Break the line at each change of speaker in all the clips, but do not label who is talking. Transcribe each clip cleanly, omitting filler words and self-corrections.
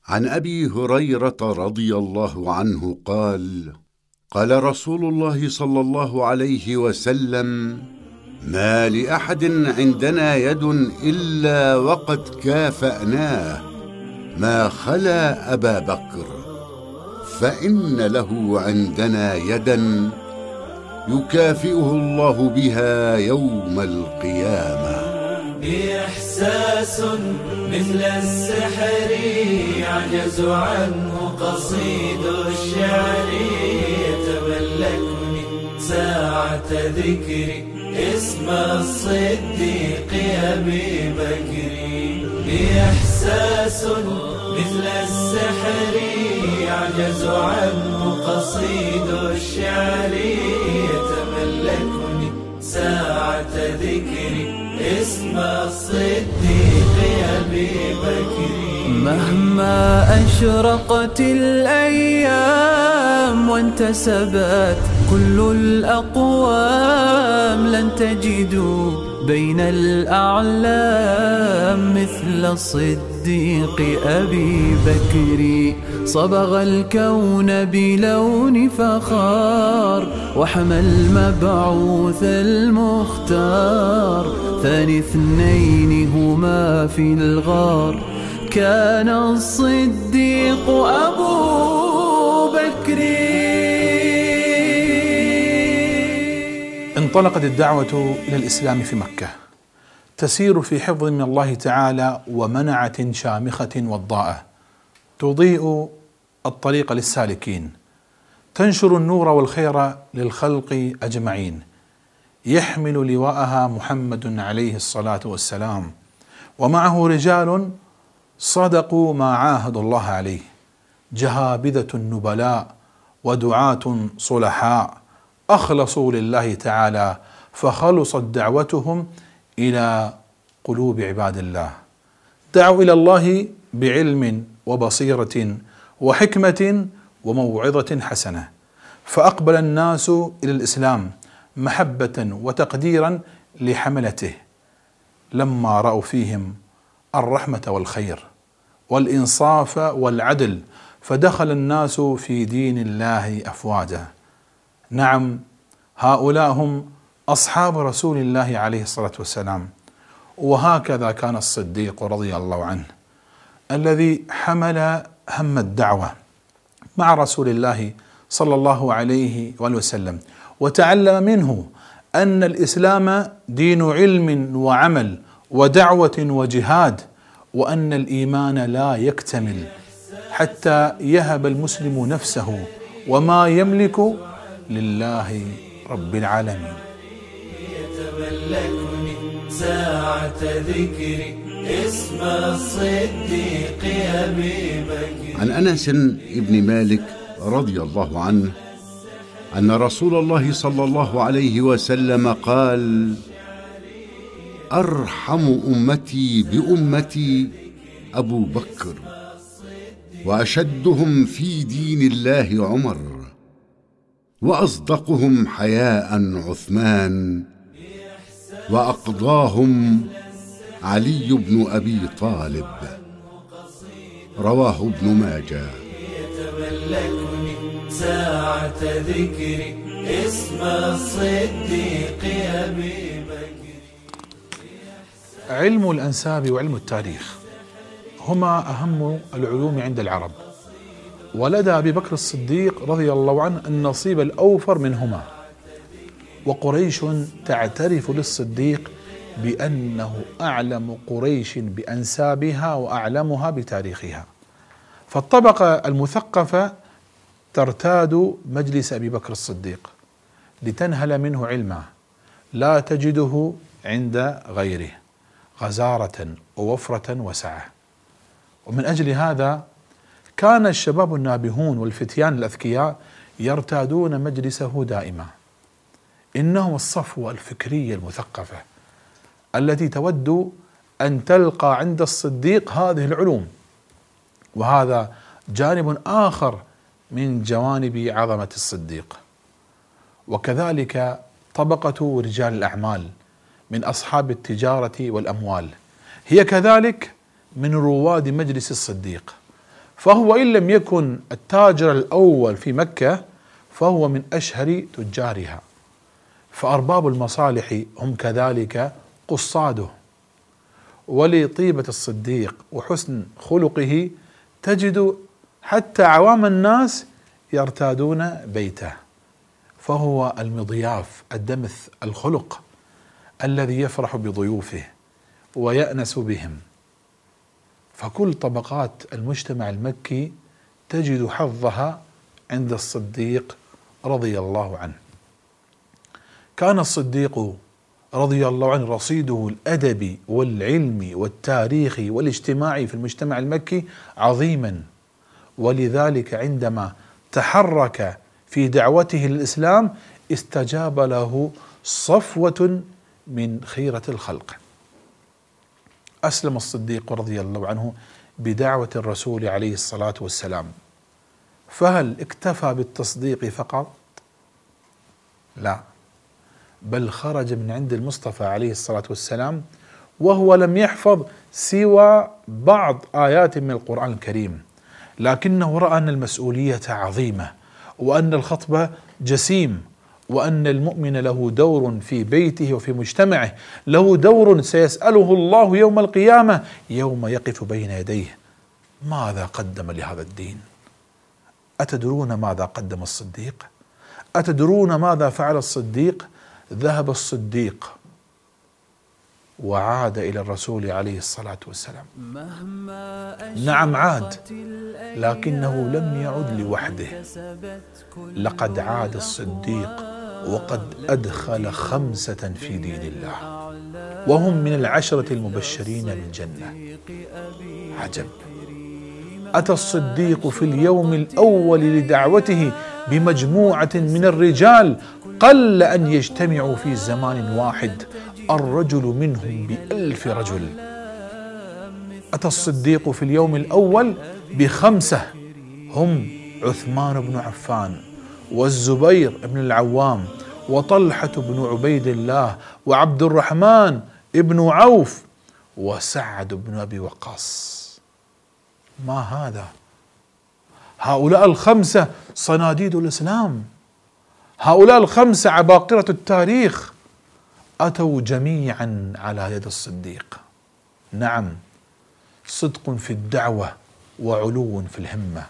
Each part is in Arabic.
عن أبي هريرة رضي الله عنه قال: قال رسول الله صلى الله عليه وسلم: ما لأحد عندنا يد إلا وقد كافأناه ما خلا أبا بكر، فإن له عندنا يدا يكافئه الله بها يوم القيامة.
إحساس مثل السحر يعجز عنه قصيد الشعر، يتملكني ساعة ذكري اسم الصديق أبي بكر. إحساس مثل السحر يعجز عنه قصيد الشعر، يتملكني ساعة ذكري اسم الصديق أبي بكر.
مهما أشرقت الأيام وانتسبت كل الأقوام، لن تجدوا بين الأعلام مثل الصديق أبي بكر. صبغ الكون بلون فخار وحمى المبعوث المختار، ثاني اثنين هما في الغار كان الصديق أبو بكر.
انطلقت الدعوة إلى الإسلام في مكة تسير في حفظ من الله تعالى ومنعة شامخة وضاءة تضيء الطريق للسالكين، تنشر النور والخير للخلق أجمعين. يحمل لواءها محمد عليه الصلاة والسلام، ومعه رجال صدقوا ما عاهدوا الله عليه، جهابذة النبلاء ودعاة صلحاء أخلصوا لله تعالى، فخلصت دعوتهم إلى قلوب عباد الله. دعوا إلى الله بعلم وبصيرة وحكمة وموعظة حسنة، فأقبل الناس إلى الإسلام محبة وتقديرا لحملته، لما رأوا فيهم الرحمة والخير والإنصاف والعدل، فدخل الناس في دين الله أفواجا. نعم، هؤلاء هم أصحاب رسول الله عليه الصلاة والسلام. وهكذا كان الصديق رضي الله عنه الذي حمل هم الدعوة مع رسول الله صلى الله عليه وآله وسلم، وتعلم منه أن الإسلام دين علم وعمل ودعوة وجهاد، وأن الإيمان لا يكتمل حتى يهب المسلم نفسه وما يملك لله رب العالمين.
يتملكني ساعة ذكري اسم الصديق أبي بكر.
عن أنس بن مالك رضي الله عنه أن رسول الله صلى الله عليه وسلم قال: أرحم أمتي بأمتي أبو بكر، وأشدهم في دين الله عمر، وأصدقهم حياء عثمان، وأقضاهم علي بن أبي طالب. رواه ابن ماجه.
يتملكني ساعة ذكري اسم الصديق أبي بكر.
علم الأنساب وعلم التاريخ هما أهم العلوم عند العرب، ولدى أبي بكر الصديق رضي الله عنه النصيب الأوفر منهما. وقريش تعترف للصديق بأنه أعلم قريش بأنسابها وأعلمها بتاريخها، فالطبقة المثقفة ترتاد مجلس أبي بكر الصديق لتنهل منه علما لا تجده عند غيره، غزارة ووفرة وسعة. ومن أجل هذا كان الشباب النابهون والفتيان الأذكياء يرتادون مجلسه دائما. إنهم الصفوة الفكرية المثقفة التي تود أن تلقى عند الصديق هذه العلوم. وهذا جانب آخر من جوانب عظمة الصديق. وكذلك طبقة رجال الأعمال من أصحاب التجارة والأموال هي كذلك من رواد مجلس الصديق، فهو إن لم يكن التاجر الأول في مكة فهو من أشهر تجارها، فأرباب المصالح هم كذلك قصاده. ولطيبة الصديق وحسن خلقه تجد حتى عوام الناس يرتادون بيته، فهو المضياف الدمث الخلق الذي يفرح بضيوفه ويأنس بهم. فكل طبقات المجتمع المكي تجد حظها عند الصديق رضي الله عنه. كان الصديق رضي الله عنه رصيده الأدبي والعلمي والتاريخي والاجتماعي في المجتمع المكي عظيما، ولذلك عندما تحرك في دعوته للإسلام استجاب له صفوة من خيرة الخلق. أسلم الصديق رضي الله عنه بدعوة الرسول عليه الصلاة والسلام، فهل اكتفى بالتصديق فقط؟ لا، بل خرج من عند المصطفى عليه الصلاة والسلام وهو لم يحفظ سوى بعض آيات من القرآن الكريم، لكنه رأى أن المسؤولية عظيمة، وأن الخطبة جسيم، وأن المؤمن له دور في بيته وفي مجتمعه، له دور سيسأله الله يوم القيامة يوم يقف بين يديه: ماذا قدم لهذا الدين؟ أتدرون ماذا قدم الصديق؟ أتدرون ماذا فعل الصديق؟ ذهب الصديق وعاد إلى الرسول عليه الصلاة والسلام. نعم عاد، لكنه لم يعد لوحده، لقد عاد الصديق وقد أدخل 5 في دين الله، وهم من 10 المبشرين بالجنة. عجب! أتى الصديق في اليوم الأول لدعوته بمجموعة من الرجال قل أن يجتمعوا في زمان واحد، الرجل منهم ب1000 رجل. أتى الصديق في اليوم الأول ب5، هم عثمان بن عفان والزبير بن العوام وطلحة بن عبيد الله وعبد الرحمن بن عوف وسعد بن أبي وقاص. ما هذا؟ هؤلاء ال5 صناديد الإسلام، هؤلاء ال5 عباقرة التاريخ، أتوا جميعا على يد الصديق. نعم، صدق في الدعوة وعلو في الهمة.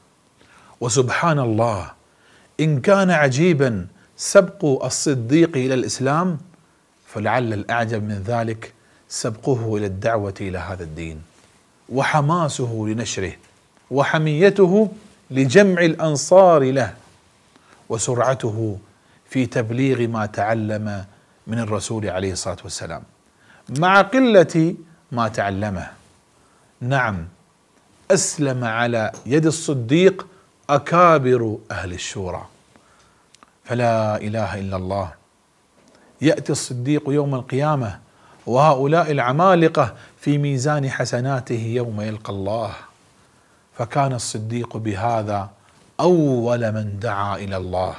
وسبحان الله، إن كان عجيبا سبق الصديق إلى الإسلام، فلعل الأعجب من ذلك سبقه إلى الدعوة إلى هذا الدين، وحماسه لنشره، وحميته لجمع الأنصار له، وسرعته في تبليغ ما تعلم من الرسول عليه الصلاة والسلام مع قلة ما تعلمه. نعم، أسلم على يد الصديق أكابر أهل الشورى. فلا إله إلا الله، يأتي الصديق يوم القيامة وهؤلاء العمالقة في ميزان حسناته يوم يلقى الله. فكان الصديق بهذا أول من دعا إلى الله.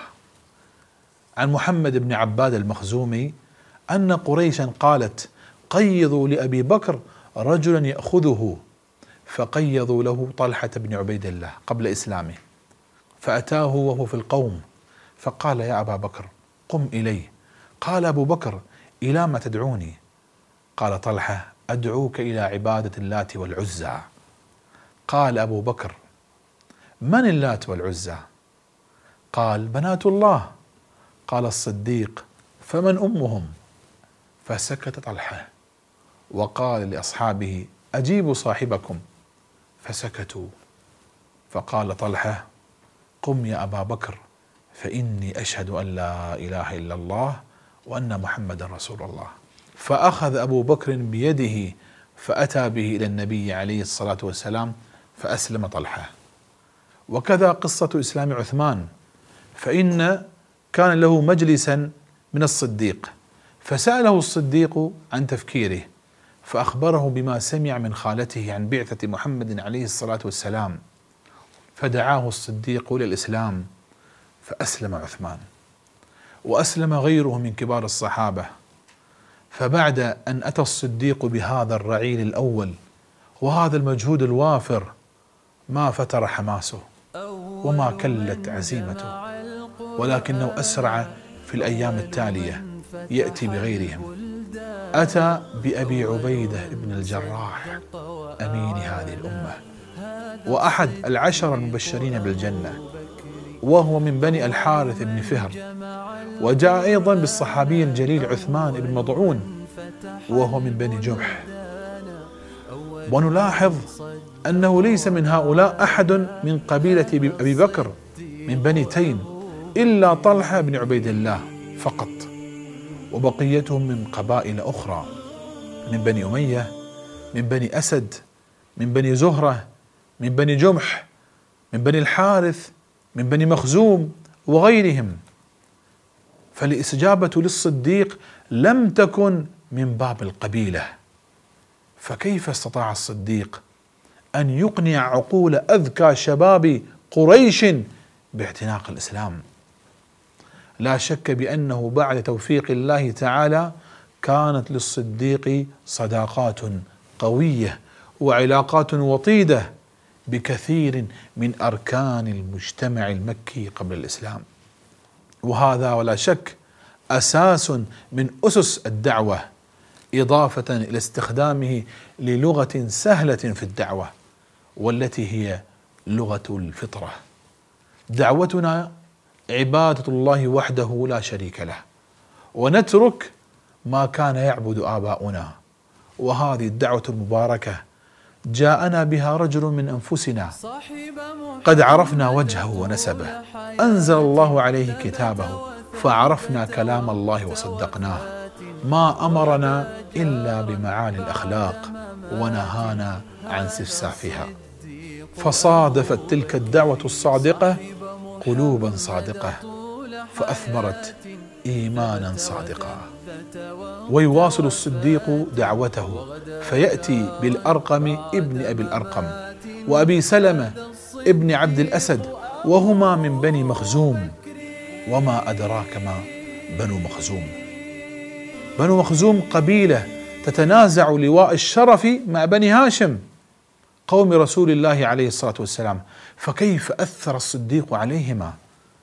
عن محمد بن عباد المخزومي أن قريشا قالت: قيضوا لأبي بكر رجلا يأخذه، فقيضوا له طلحة بن عبيد الله قبل إسلامه، فأتاه وهو في القوم فقال: يا أبا بكر قم إلي. قال أبو بكر: إلى ما تدعوني؟ قال طلحة: أدعوك إلى عبادة اللات والعزى. قال أبو بكر: من اللات والعزى؟ قال: بنات الله. قال الصديق: فمن أمهم؟ فسكت طلحة وقال لأصحابه: أجيبوا صاحبكم. فسكتوا. فقال طلحة: قم يا أبا بكر، فإني أشهد أن لا إله إلا الله وأن محمد رسول الله. فأخذ أبو بكر بيده فأتى به إلى النبي عليه الصلاة والسلام فأسلم طلحة. وكذا قصة إسلام عثمان، فإن كان له مجلسا من الصديق، فسأله الصديق عن تفكيره، فأخبره بما سمع من خالته عن بعثة محمد عليه الصلاة والسلام، فدعاه الصديق إلى الإسلام فأسلم عثمان، وأسلم غيره من كبار الصحابة. فبعد أن أتى الصديق بهذا الرعيل الأول وهذا المجهود الوافر ما فتر حماسه وما كلت عزيمته، ولكنه أسرع في الأيام التالية يأتي بغيرهم. أتى بأبي عبيدة بن الجراح أمين هذه الأمة وأحد العشر المبشرين بالجنة، وهو من بني الحارث بن فهر. وجاء أيضا بالصحابي الجليل عثمان بن مضعون وهو من بني جمح. ونلاحظ أنه ليس من هؤلاء أحد من قبيلة أبي بكر من بني تيم إلا طلحة بن عبيد الله فقط، وبقيتهم من قبائل أخرى، من بني أمية، من بني أسد، من بني زهرة، من بني جمح، من بني الحارث، من بني مخزوم وغيرهم. فالاستجابة للصديق لم تكن من باب القبيلة. فكيف استطاع الصديق أن يقنع عقول أذكى شباب قريش باعتناق الإسلام؟ لا شك بأنه بعد توفيق الله تعالى كانت للصديق صداقات قوية وعلاقات وطيدة بكثير من أركان المجتمع المكي قبل الإسلام، وهذا ولا شك أساس من أسس الدعوة، إضافة إلى استخدامه للغة سهلة في الدعوة والتي هي لغة الفطرة. دعوتنا عبادة الله وحده لا شريك له، ونترك ما كان يعبد آباؤنا. وهذه الدعوة المباركة جاءنا بها رجل من أنفسنا قد عرفنا وجهه ونسبه، أنزل الله عليه كتابه فعرفنا كلام الله وصدقناه، ما أمرنا إلا بمعالي الأخلاق ونهانا عن سفسافها. فصادفت تلك الدعوة الصادقة قلوبا صادقة فأثمرت إيمانا صادقا. ويواصل الصديق دعوته فيأتي بالأرقم ابن أبي الأرقم وأبي سلمة ابن عبد الأسد وهما من بني مخزوم. وما أدراك ما بنو مخزوم؟ بنو مخزوم قبيلة تتنازع لواء الشرف مع بني هاشم قوم رسول الله عليه الصلاة والسلام. فكيف أثر الصديق عليهما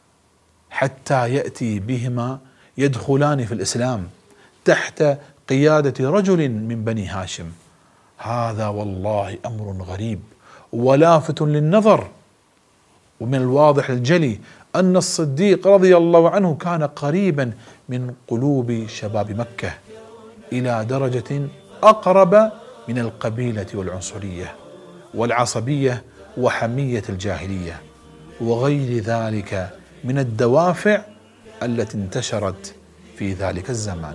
حتى يأتي بهما يدخلان في الإسلام تحت قيادة رجل من بني هاشم؟ هذا والله أمر غريب ولافت للنظر. ومن الواضح الجلي أن الصديق رضي الله عنه كان قريبا من قلوب شباب مكة إلى درجة أقرب من القبيلة والعنصرية والعصبية وحمية الجاهلية وغير ذلك من الدوافع التي انتشرت في ذلك الزمان.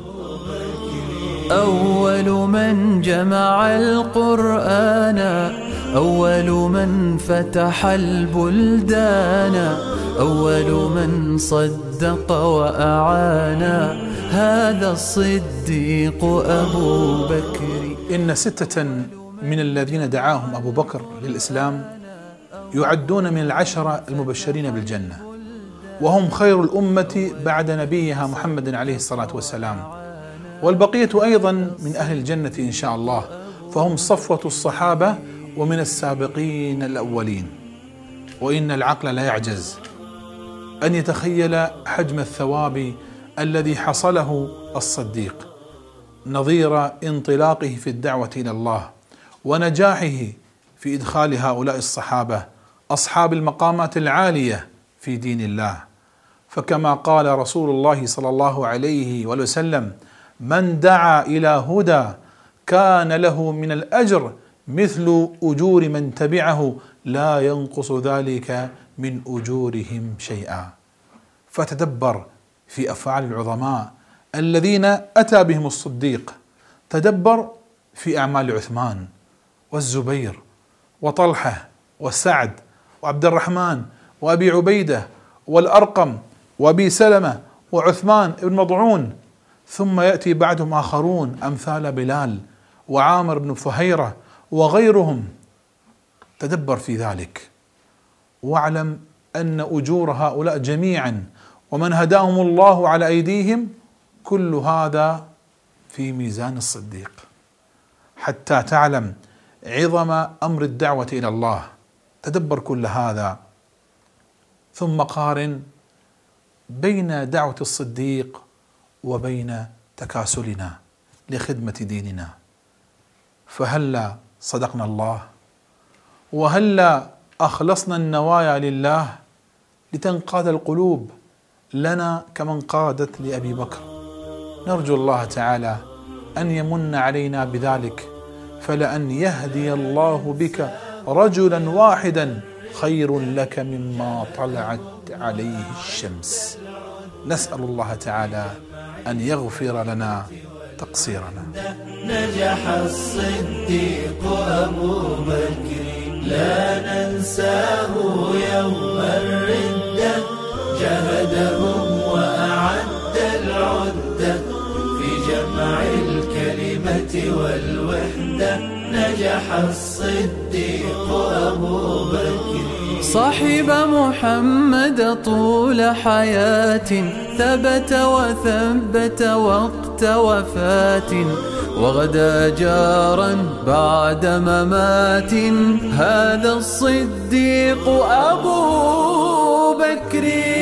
أول من جمع القرآن، أول من فتح البلدان، أول من صدق وأعانا، هذا الصديق أبو بكر.
إن 6 من الذين دعاهم أبو بكر للإسلام يعدون من 10 المبشرين بالجنة، وهم خير الأمة بعد نبيها محمد عليه الصلاة والسلام، والبقية أيضا من أهل الجنة إن شاء الله، فهم صفوة الصحابة ومن السابقين الأولين. وإن العقل لا يعجز أن يتخيل حجم الثواب الذي حصله الصديق نظير انطلاقه في الدعوة إلى الله ونجاحه في إدخال هؤلاء الصحابة أصحاب المقامات العالية في دين الله. فكما قال رسول الله صلى الله عليه وسلم: من دعا إلى هدى كان له من الأجر مثل أجور من تبعه لا ينقص ذلك من أجورهم شيئا. فتدبر في أفعال العظماء الذين أتى بهم الصديق، تدبر في أعمال عثمان والزبير وطلحة وسعد وعبد الرحمن وأبي عبيدة والأرقم وأبي سلمة وعثمان بن مضعون، ثم يأتي بعدهم آخرون أمثال بلال وعامر بن فهيرة وغيرهم. تدبر في ذلك واعلم أن أجور هؤلاء جميعا ومن هداهم الله على أيديهم كل هذا في ميزان الصديق، حتى تعلم عظم أمر الدعوة إلى الله تدبر كل هذا ثم قارن بين دعوة الصديق وبين تكاسلنا لخدمة ديننا. فهلا صدقنا الله؟ وهلا أخلصنا النوايا لله لتنقاد القلوب لنا كما انقادت لأبي بكر؟ نرجو الله تعالى أن يمن علينا بذلك، فلأن يهدي الله بك رجلا واحدا خير لك مما طلعت عليه الشمس. نسأل الله تعالى أن يغفر لنا تقصيرنا.
نجح الصديق أبو بكر لا ننساه يوم الردة، جهدهم وأعد العدة في جمع الكلمة والوحدة. نجح الصديق أبو بكر
صاحب محمد طول حياة، ثبت وثبت وقت وفاة، وغدا جارا بعد ممات. هذا الصديق أبو بكر.